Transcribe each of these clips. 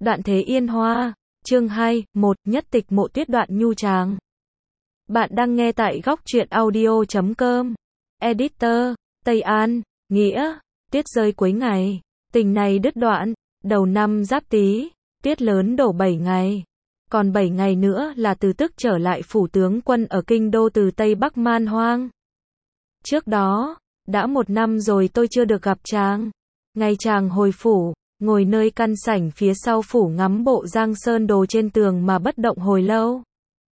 Đoạn Thế Yên Hoa, chương 2, 1, nhất tịch Mộ Tuyết đoạn nhu tràng. Bạn đang nghe tại góc truyện audio.com. Editor, Tây An, Nghĩa, tuyết rơi cuối ngày, tình này đứt đoạn, đầu năm Giáp Tý, tuyết lớn đổ 7 ngày. Còn 7 ngày nữa là Từ Tức trở lại phủ tướng quân ở kinh đô từ Tây Bắc man hoang. Trước đó, đã 1 năm rồi tôi chưa được gặp chàng. Ngày chàng hồi phủ, ngồi nơi căn sảnh phía sau phủ ngắm bộ Giang Sơn đồ trên tường mà bất động hồi lâu.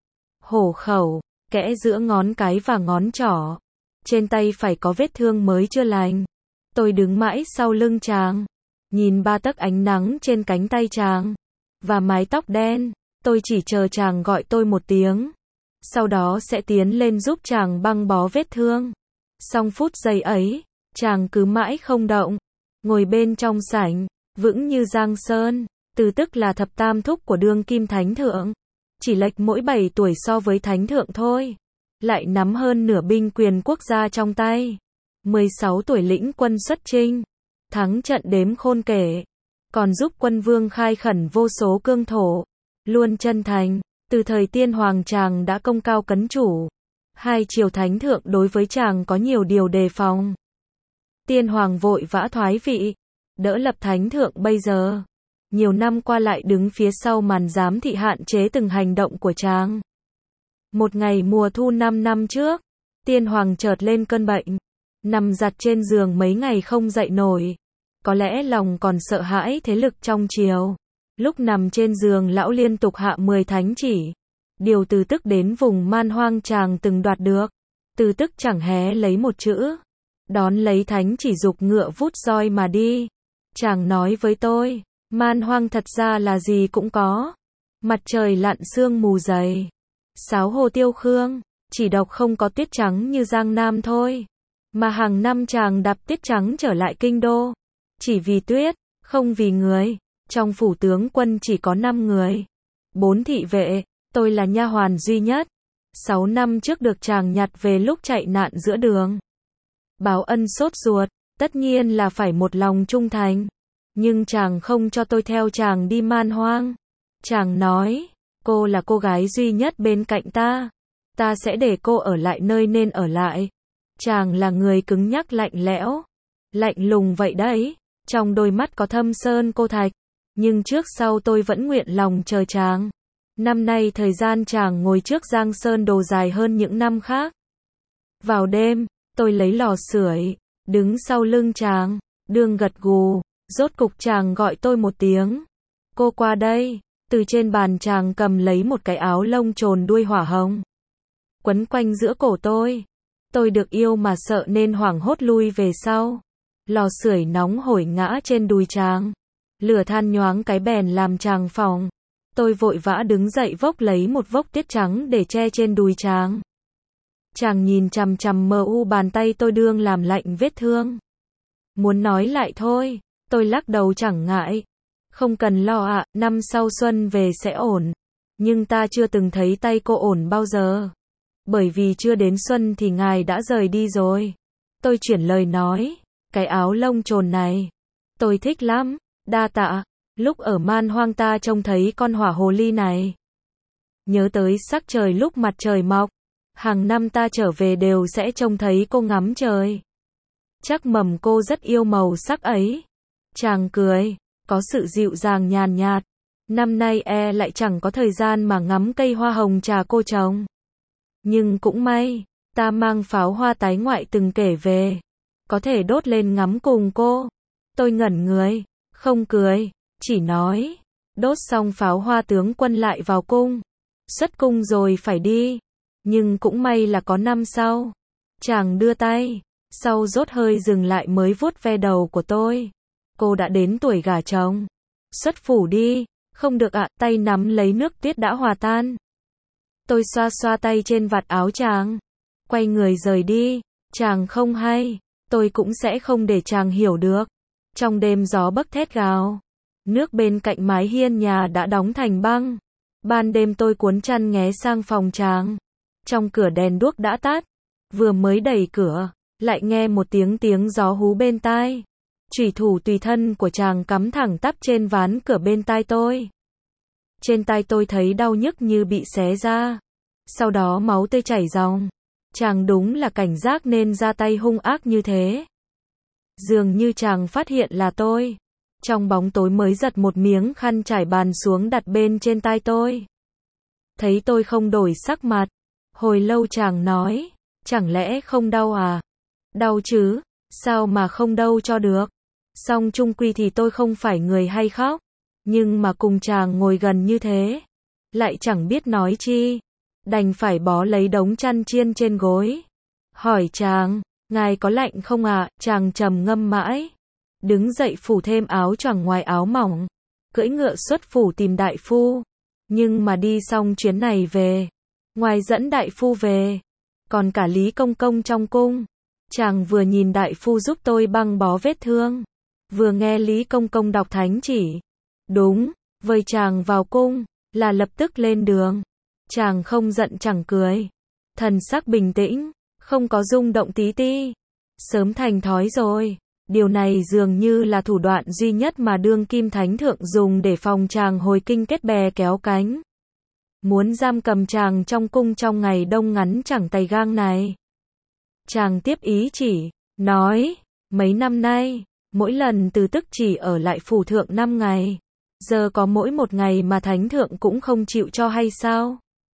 Hổ khẩu, kẽ giữa ngón cái và ngón trỏ. Trên tay phải có vết thương mới chưa lành. Tôi đứng mãi sau lưng chàng. Nhìn 3 tấc ánh nắng trên cánh tay chàng. Và mái tóc đen. Tôi chỉ chờ chàng gọi tôi một tiếng. Sau đó sẽ tiến lên giúp chàng băng bó vết thương. Xong phút giây ấy, chàng cứ mãi không động. Ngồi bên trong sảnh, vững như Giang Sơn. Từ Tức là thập tam thúc của đương kim thánh thượng. Chỉ lệch mỗi 7 tuổi so với thánh thượng thôi. Lại nắm hơn nửa binh quyền quốc gia trong tay. 16 tuổi lĩnh quân xuất chinh. Thắng trận đếm khôn kể. Còn giúp quân vương khai khẩn vô số cương thổ. Luôn chân thành. Từ thời tiên hoàng chàng đã công cao cấn chủ. Hai triều thánh thượng đối với chàng có nhiều điều đề phòng. Tiên hoàng vội vã thoái vị. Đỡ lập thánh thượng bây giờ. Nhiều năm qua lại đứng phía sau màn giám thị hạn chế từng hành động của chàng. Một ngày mùa thu 5 năm trước, tiên hoàng chợt lên cơn bệnh. Nằm giặt trên giường mấy ngày không dậy nổi. Có lẽ lòng còn sợ hãi thế lực trong triều. Lúc nằm trên giường lão liên tục hạ 10 thánh chỉ. Điều Từ Tức đến vùng man hoang chàng từng đoạt được. Từ Tức chẳng hé lấy một chữ. Đón lấy thánh chỉ dục ngựa vút roi mà đi. Chàng nói với tôi, man hoang thật ra là gì cũng có. Mặt trời lặn sương mù dày. Sáo hồ tiêu khương, chỉ độc không có tuyết trắng như Giang Nam thôi. Mà hàng năm chàng đạp tuyết trắng trở lại kinh đô. Chỉ vì tuyết, không vì người. Trong phủ tướng quân chỉ có 5 người. 4 thị vệ, tôi là nha hoàn duy nhất. 6 năm trước được chàng nhặt về lúc chạy nạn giữa đường. Báo ân sốt ruột, tất nhiên là phải một lòng trung thành. Nhưng chàng không cho tôi theo chàng đi man hoang. Chàng nói, cô là cô gái duy nhất bên cạnh ta. Ta sẽ để cô ở lại nơi nên ở lại. Chàng là người cứng nhắc lạnh lẽo. Lạnh lùng vậy đấy. Trong đôi mắt có thâm sơn cô thạch. Nhưng trước sau tôi vẫn nguyện lòng chờ chàng. Năm nay thời gian chàng ngồi trước Giang Sơn đồ dài hơn những năm khác. Vào đêm, tôi lấy lò sưởi, đứng sau lưng chàng, đương gật gù. Rốt cục chàng gọi tôi một tiếng. Cô qua đây. Từ trên bàn chàng cầm lấy một cái áo lông trồn đuôi hỏa hồng. Quấn quanh giữa cổ tôi. Tôi được yêu mà sợ nên hoảng hốt lui về sau. Lò sưởi nóng hổi ngã trên đùi chàng. Lửa than nhoáng cái bèn làm chàng phỏng. Tôi vội vã đứng dậy vốc lấy một vốc tiết trắng để che trên đùi chàng. Chàng nhìn chằm chằm mờ u bàn tay tôi đương làm lạnh vết thương. Muốn nói lại thôi. Tôi lắc đầu chẳng ngại. Không cần lo ạ, năm sau xuân về sẽ ổn. Nhưng ta chưa từng thấy tay cô ổn bao giờ. Bởi vì chưa đến xuân thì ngài đã rời đi rồi. Tôi chuyển lời nói. Cái áo lông trồn này. Tôi thích lắm. Đa tạ. Lúc ở man hoang ta trông thấy con hỏa hồ ly này. Nhớ tới sắc trời lúc mặt trời mọc. Hàng năm ta trở về đều sẽ trông thấy cô ngắm trời. Chắc mầm cô rất yêu màu sắc ấy. Chàng cười. Có sự dịu dàng nhàn nhạt. Năm nay lại chẳng có thời gian mà ngắm cây hoa hồng trà cô trồng. Nhưng cũng may, ta mang pháo hoa tái ngoại từng kể về. Có thể đốt lên ngắm cùng cô. Tôi ngẩn người, không cười, chỉ nói. Đốt xong pháo hoa tướng quân lại vào cung. Xuất cung rồi phải đi. Nhưng cũng may là có năm sau. Chàng đưa tay, sau rốt hơi dừng lại mới vuốt ve đầu của tôi. Cô đã đến tuổi gả chồng. Xuất phủ đi. Không được ạ, tay nắm lấy nước tuyết đã hòa tan. Tôi xoa xoa tay trên vạt áo chàng. Quay người rời đi. Chàng không hay. Tôi cũng sẽ không để chàng hiểu được. Trong đêm gió bấc thét gào. Nước bên cạnh mái hiên nhà đã đóng thành băng. Ban đêm tôi cuốn chăn nghé sang phòng chàng. Trong cửa đèn đuốc đã tắt. Vừa mới đẩy cửa, lại nghe một tiếng gió hú bên tai. Chủy thủ tùy thân của chàng cắm thẳng tắp trên ván cửa bên tai tôi. Trên tai tôi thấy đau nhức như bị xé ra. Sau đó máu tươi chảy ròng. Chàng đúng là cảnh giác nên ra tay hung ác như thế. Dường như chàng phát hiện là tôi. Trong bóng tối mới giật một miếng khăn trải bàn xuống đặt bên trên tai tôi. Thấy tôi không đổi sắc mặt. Hồi lâu chàng nói, chẳng lẽ không đau à? Đau chứ, sao mà không đau cho được. Song chung quy thì tôi không phải người hay khóc. Nhưng mà cùng chàng ngồi gần như thế. Lại chẳng biết nói chi. Đành phải bó lấy đống chăn chiên trên gối. Hỏi chàng, ngài có lạnh không ạ? Chàng trầm ngâm mãi. Đứng dậy phủ thêm áo choàng ngoài áo mỏng. Cưỡi ngựa xuất phủ tìm đại phu. Nhưng mà đi xong chuyến này về. Ngoài dẫn đại phu về. Còn cả Lý Công Công trong cung. Chàng vừa nhìn đại phu giúp tôi băng bó vết thương. Vừa nghe Lý Công Công đọc thánh chỉ. Đúng, vời chàng vào cung. Là lập tức lên đường. Chàng không giận chẳng cười. Thần sắc bình tĩnh. Không có rung động tí ti. Sớm thành thói rồi. Điều này dường như là thủ đoạn duy nhất mà đương kim thánh thượng dùng để phòng chàng hồi kinh kết bè kéo cánh. Muốn giam cầm chàng trong cung trong ngày đông ngắn chẳng tay gang này. Chàng tiếp ý chỉ, nói, mấy năm nay, mỗi lần từ tức chỉ ở lại phủ thượng 5 ngày. Giờ có mỗi một ngày mà thánh thượng cũng không chịu cho hay sao?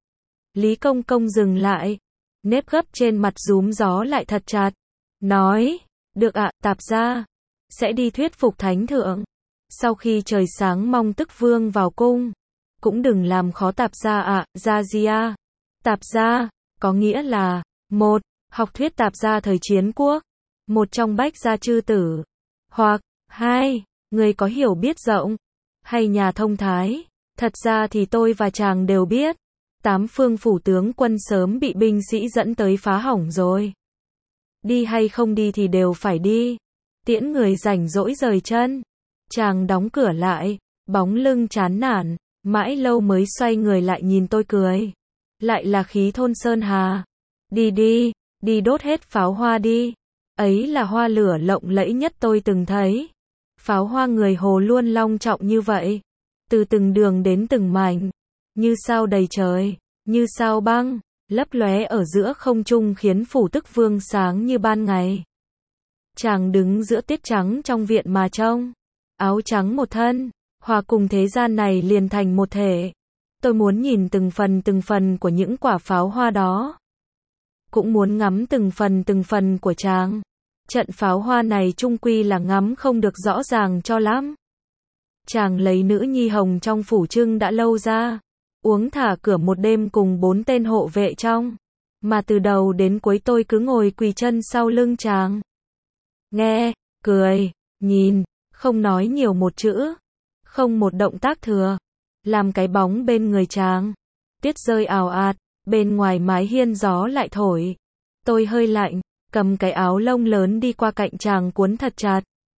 Lý Công Công dừng lại, nếp gấp trên mặt rúm gió lại thật chặt. Nói, được ạ, tạp gia sẽ đi thuyết phục thánh thượng. Sau khi trời sáng mong tức vương vào cung. Cũng đừng làm khó tạp gia ạ, gia gì à? Tạp gia, có nghĩa là, 1. Học thuyết tạp gia thời chiến quốc. Một trong bách gia chư tử. Hoặc, 2. Người có hiểu biết rộng. Hay nhà thông thái. Thật ra thì tôi và chàng đều biết. 8 phương phủ tướng quân sớm bị binh sĩ dẫn tới phá hỏng rồi. Đi hay không đi thì đều phải đi. Tiễn người rảnh rỗi rời chân. Chàng đóng cửa lại, bóng lưng chán nản, mãi lâu mới xoay người lại nhìn tôi cười. Lại là khí thôn sơn hà. Đi đi, đi đốt hết pháo hoa đi. Ấy là hoa lửa lộng lẫy nhất tôi từng thấy. Pháo hoa người Hồ luôn long trọng như vậy. Từ từng đường đến từng mảnh. Như sao đầy trời, như sao băng, lấp lóe ở giữa không trung khiến phủ tức vương sáng như ban ngày. Chàng đứng giữa tiết trắng trong viện mà trông. Áo trắng một thân, hòa cùng thế gian này liền thành một thể. Tôi muốn nhìn từng phần của những quả pháo hoa đó. Cũng muốn ngắm từng phần của chàng. Trận pháo hoa này chung quy là ngắm không được rõ ràng cho lắm. Chàng lấy nữ nhi hồng trong phủ trưng đã lâu ra. Uống thả cửa một đêm cùng 4 tên hộ vệ trong. Mà từ đầu đến cuối tôi cứ ngồi quỳ chân sau lưng chàng. Nghe, cười, nhìn, không nói nhiều một chữ. Không một động tác thừa. Làm cái bóng bên người chàng. Tiết rơi ào ạt, bên ngoài mái hiên gió lại thổi. Tôi hơi lạnh, cầm cái áo lông lớn đi qua cạnh chàng cuốn thật chặt.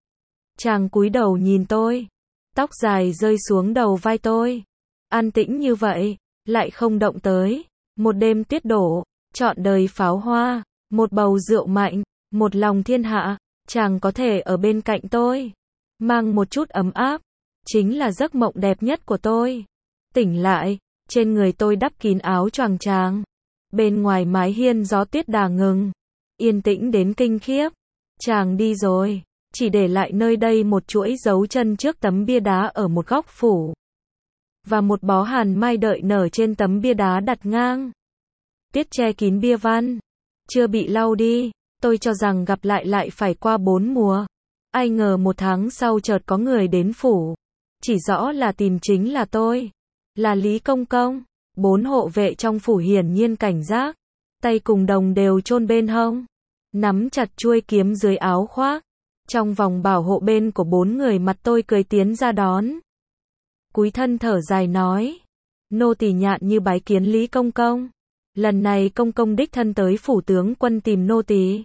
Chàng cúi đầu nhìn tôi. Tóc dài rơi xuống đầu vai tôi. An tĩnh như vậy, lại không động tới. Một đêm tuyết đổ, trọn đời pháo hoa, một bầu rượu mạnh, một lòng thiên hạ, chàng có thể ở bên cạnh tôi, mang một chút ấm áp, chính là giấc mộng đẹp nhất của tôi. Tỉnh lại, trên người tôi đắp kín áo choàng chàng. Bên ngoài mái hiên gió tuyết đà ngừng, yên tĩnh đến kinh khiếp. Chàng đi rồi, chỉ để lại nơi đây một chuỗi dấu chân trước tấm bia đá ở một góc phủ. Và một bó hàn mai đợi nở trên tấm bia đá đặt ngang. Tiết che kín bia văn. Chưa bị lau đi. Tôi cho rằng gặp lại phải qua 4 mùa. Ai ngờ 1 tháng sau chợt có người đến phủ. Chỉ rõ là tìm chính là tôi. Là Lý Công Công. 4 hộ vệ trong phủ hiển nhiên cảnh giác. Tay cùng đồng đều chôn bên hông. Nắm chặt chuôi kiếm dưới áo khoác. Trong vòng bảo hộ bên của 4 người mặt tôi cười tiến ra đón. Cúi thân thở dài nói. Nô tỳ nhạn như bái kiến Lý Công Công. Lần này Công Công đích thân tới phủ tướng quân tìm nô tỳ.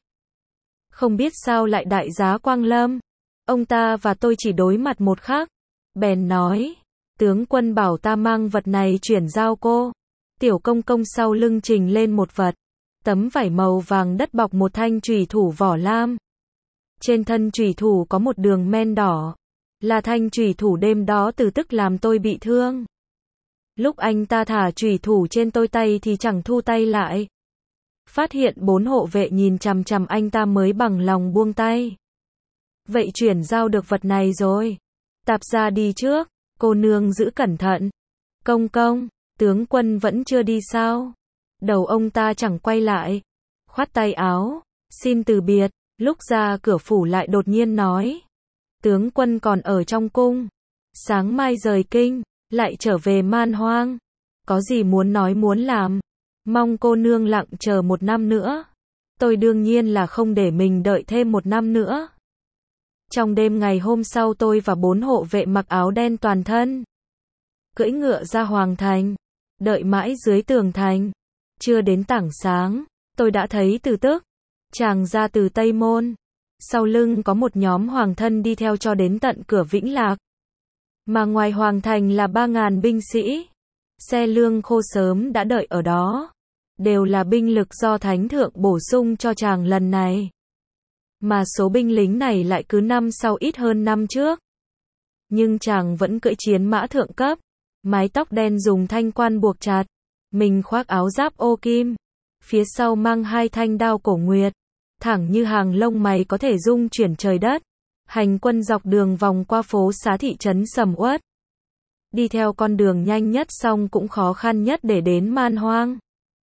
Không biết sao lại đại giá Quang Lâm. Ông ta và tôi chỉ đối mặt một khắc. Bèn nói. Tướng quân bảo ta mang vật này chuyển giao cô. Tiểu Công Công sau lưng trình lên một vật. Tấm vải màu vàng đất bọc một thanh chùy thủ vỏ lam. Trên thân chủy thủ có một đường men đỏ. Là thanh chủy thủ đêm đó Từ Tức làm tôi bị thương. Lúc anh ta thả chủy thủ trên tôi tay thì chẳng thu tay lại. Phát hiện 4 hộ vệ nhìn chằm chằm anh ta mới bằng lòng buông tay. Vậy chuyển giao được vật này rồi. Tạp ra đi trước, cô nương giữ cẩn thận. Công công, tướng quân vẫn chưa đi sao? Đầu ông ta chẳng quay lại. Khoát tay áo, xin từ biệt, lúc ra cửa phủ lại đột nhiên nói. Tướng quân còn ở trong cung. Sáng mai rời kinh, lại trở về Man Hoang. Có gì muốn nói muốn làm. Mong cô nương lặng chờ 1 năm nữa. Tôi đương nhiên là không để mình đợi thêm 1 năm nữa. Trong đêm ngày hôm sau tôi và 4 hộ vệ mặc áo đen toàn thân. Cưỡi ngựa ra Hoàng Thành. Đợi mãi dưới tường thành. Chưa đến tảng sáng, tôi đã thấy Từ Tức. Chàng ra từ Tây Môn. Sau lưng có một nhóm hoàng thân đi theo cho đến tận cửa Vĩnh Lạc. Mà ngoài Hoàng Thành là 3.000 binh sĩ. Xe lương khô sớm đã đợi ở đó. Đều là binh lực do Thánh Thượng bổ sung cho chàng lần này. Mà số binh lính này lại cứ năm sau ít hơn năm trước. Nhưng chàng vẫn cưỡi chiến mã thượng cấp. Mái tóc đen dùng thanh quan buộc chặt. Mình khoác áo giáp ô kim. Phía sau mang 2 thanh đao cổ nguyệt. Thẳng như hàng lông mày có thể rung chuyển trời đất. Hành quân dọc đường vòng qua phố xá thị trấn sầm uất. Đi theo con đường nhanh nhất song cũng khó khăn nhất để đến Man Hoang.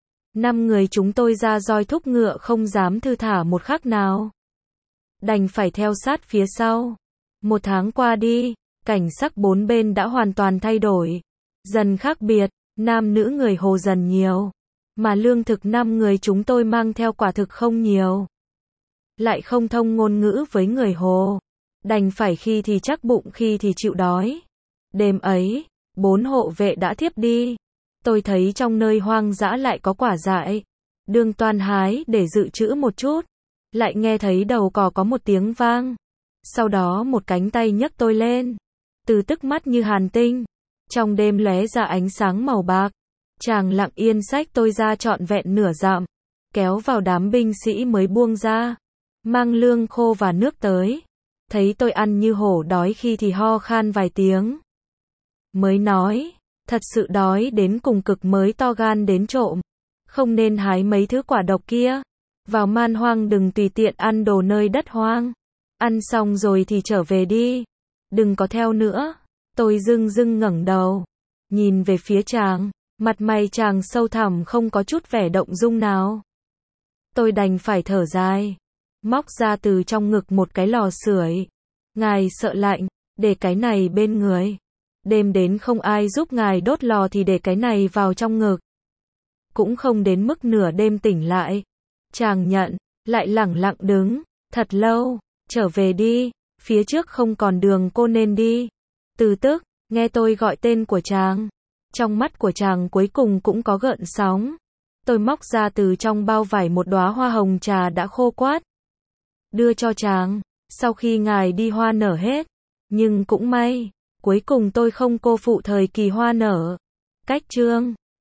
5 người chúng tôi ra roi thúc ngựa không dám thư thả một khắc nào. Đành phải theo sát phía sau. 1 tháng qua đi, cảnh sắc 4 bên đã hoàn toàn thay đổi. Dần khác biệt, nam nữ người Hồ dần nhiều. Mà lương thực 5 người chúng tôi mang theo quả thực không nhiều. Lại không thông ngôn ngữ với người Hồ. Đành phải khi thì chắc bụng khi thì chịu đói. Đêm ấy, 4 hộ vệ đã thiếp đi. Tôi thấy trong nơi hoang dã lại có quả dại. Đường toàn hái để dự trữ một chút. Lại nghe thấy đầu cò có một tiếng vang. Sau đó một cánh tay nhấc tôi lên. Từ Tức mắt như hàn tinh. Trong đêm lóe ra ánh sáng màu bạc. Chàng lặng yên xách tôi ra trọn vẹn nửa dặm. Kéo vào đám binh sĩ mới buông ra. Mang lương khô và nước tới. Thấy tôi ăn như hổ đói khi thì ho khan vài tiếng. Mới nói, thật sự đói đến cùng cực mới to gan đến trộm. Không nên hái mấy thứ quả độc kia. Vào Man Hoang đừng tùy tiện ăn đồ nơi đất hoang. Ăn xong rồi thì trở về đi. Đừng có theo nữa. Tôi dưng dưng ngẩng đầu. Nhìn về phía chàng. Mặt mày chàng sâu thẳm không có chút vẻ động dung nào. Tôi đành phải thở dài. Móc ra từ trong ngực một cái lò sưởi. Ngài sợ lạnh, để cái này bên người. Đêm đến không ai giúp ngài đốt lò thì để cái này vào trong ngực. Cũng không đến mức nửa đêm tỉnh lại. Chàng nhận, lại lẳng lặng đứng, thật lâu, trở về đi, phía trước không còn đường cô nên đi. Từ Tức, nghe tôi gọi tên của chàng. Trong mắt của chàng cuối cùng cũng có gợn sóng. Tôi móc ra từ trong bao vải một đóa hoa hồng trà đã khô quát. Đưa cho chàng, sau khi ngài đi hoa nở hết. Nhưng cũng may, cuối cùng tôi không cô phụ thời kỳ hoa nở. Cách chương